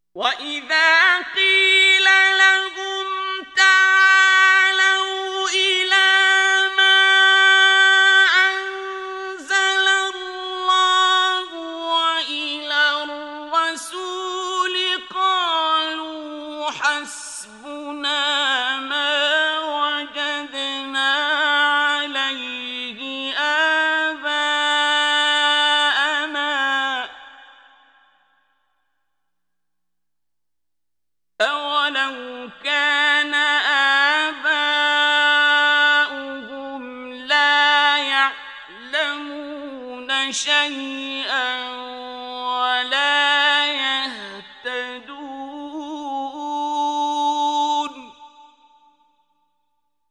وَإِذَا قِيلَ لَهُمْ تَعَالَوْا إِلَىٰ مَا أَنزَلَ اللَّهُ وَإِلَى الرَّسُولِ قَالُوا حَسْبُنَا مَا وَجَدْنَا عَلَيْهِ آبَاءَنَا ۚ أَوَلَوْ كَانَ آبَاؤُهُمْ لَا يَعْلَمُونَ شَيْئًا